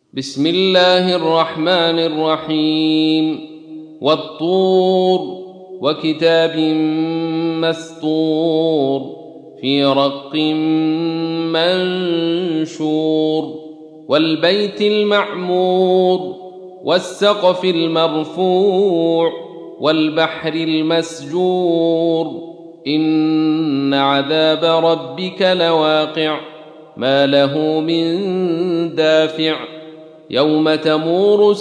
بسم الله الرحمن الرحيم والطور وكتاب مسطور في رق منشور والبيت المعمور والسقف المرفوع والبحر المسجور إن عذاب ربك لواقع ما له من دافع يوم تمور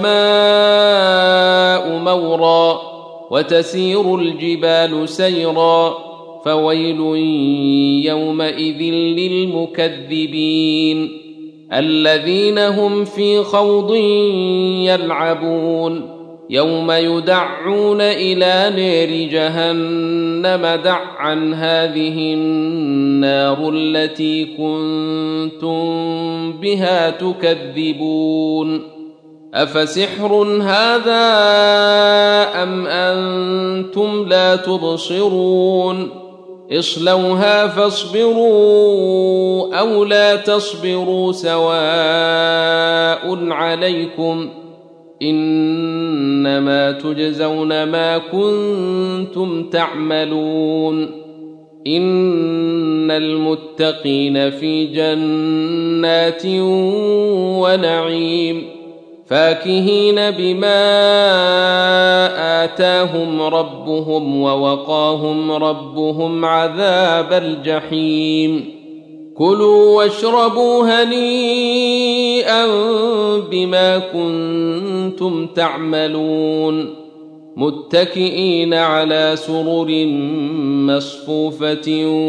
السماء مورا وتسير الجبال سيرا فويل يومئذ للمكذبين الذين هم في خوض يلعبون يوم يدعون إلى نار جهنم دعا هذه النار التي كنتم بها تكذبون أفسحر هذا أم أنتم لا تبصرون اصلوها فاصبروا أو لا تصبروا سواء عليكم إنما تجزون ما كنتم تعملون إن المتقين في جنات ونعيم فاكهين بما آتاهم ربهم ووقاهم ربهم عذاب الجحيم كلوا واشربوا هنيئا بما كنتم تعملون متكئين على سرر مصفوفة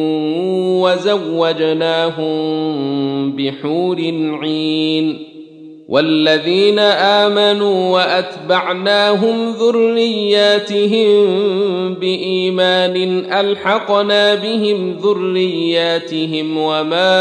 وزوجناهم بحور عين والذين آمنوا وأتبعناهم ذرياتهم بإيمان ألحقنا بهم ذرياتهم وما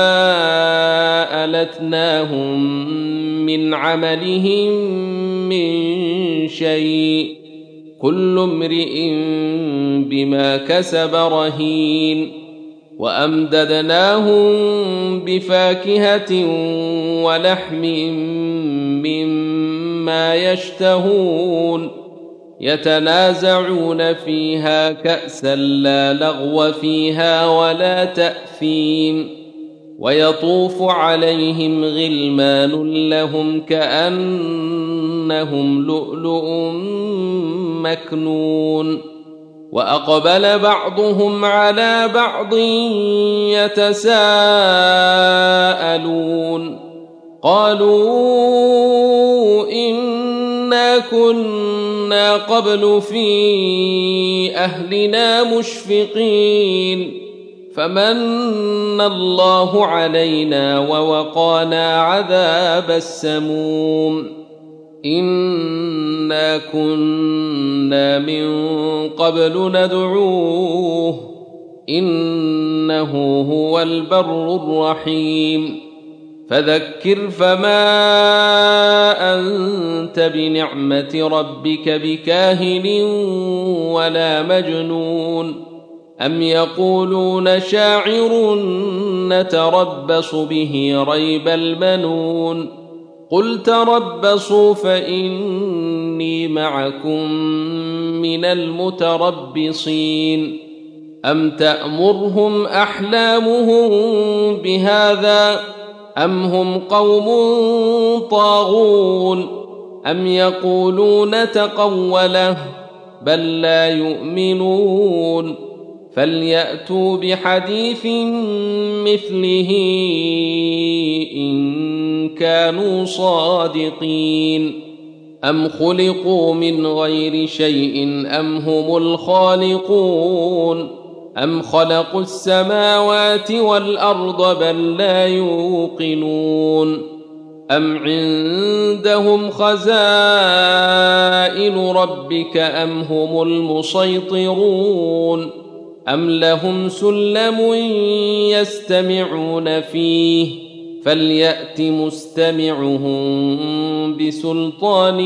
ألتناهم من عملهم من شيء كل امرئ بما كسب رهين وأمددناهم بفاكهة ولحم مما يشتهون يتنازعون فيها كأسا لا لغو فيها ولا تأثيم ويطوف عليهم غلمان لهم كأنهم لؤلؤ مكنون وأقبل بعضهم على بعض يتساءلون قالوا إنا كنا قبل في أهلنا مشفقين فمن الله علينا ووقانا عذاب السموم إنا كنا من قبل ندعوه إنه هو البر الرحيم فذكر فما أنت بنعمة ربك بكاهن ولا مجنون أم يقولون شاعر نتربص به ريب المنون قل تربصوا فإني معكم من المتربصين أم تأمرهم أحلامهم بهذا أم هم قوم طاغون أم يقولون تقوله بل لا يؤمنون فليأتوا بحديث مثله إن كانوا صادقين أم خلقوا من غير شيء أم هم الخالقون أم خلقوا السماوات والأرض بل لا يوقنون أم عندهم خزائن ربك أم هم المسيطرون أم لهم سلم يستمعون فيه فليأت مستمعهم بسلطان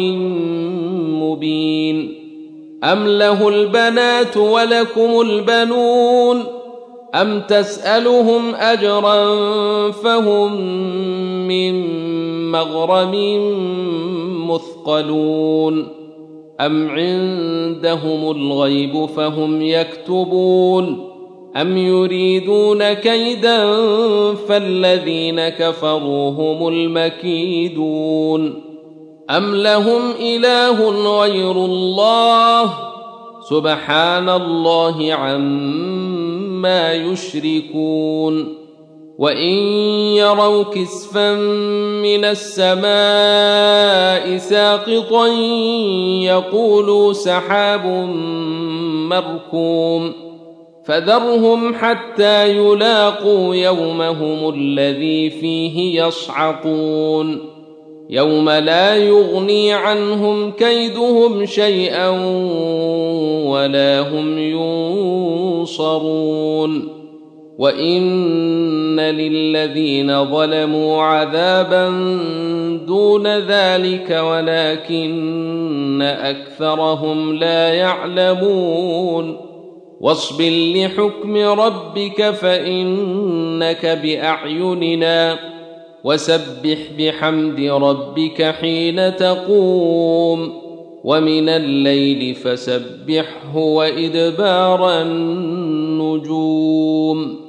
مبين أم له البنات ولكم البنون أم تسألهم أجرا فهم من مغرم مثقلون أم عندهم الغيب فهم يكتبون أم يريدون كيدا فالذين كفروا هم المكيدون أم لهم إله غير الله سبحان الله عما يشركون وإن يروا كسفا من السماء ساقطا يقولوا سحاب مركوم فذرهم حتى يلاقوا يومهم الذي فيه يصعقون يوم لا يغني عنهم كيدهم شيئا ولا هم ينصرون وإن للذين ظلموا عذابا دون ذلك ولكن أكثرهم لا يعلمون واصبر لحكم ربك فإنك بأعيننا وسبح بحمد ربك حين تقوم ومن الليل فسبحه وإدبار النجوم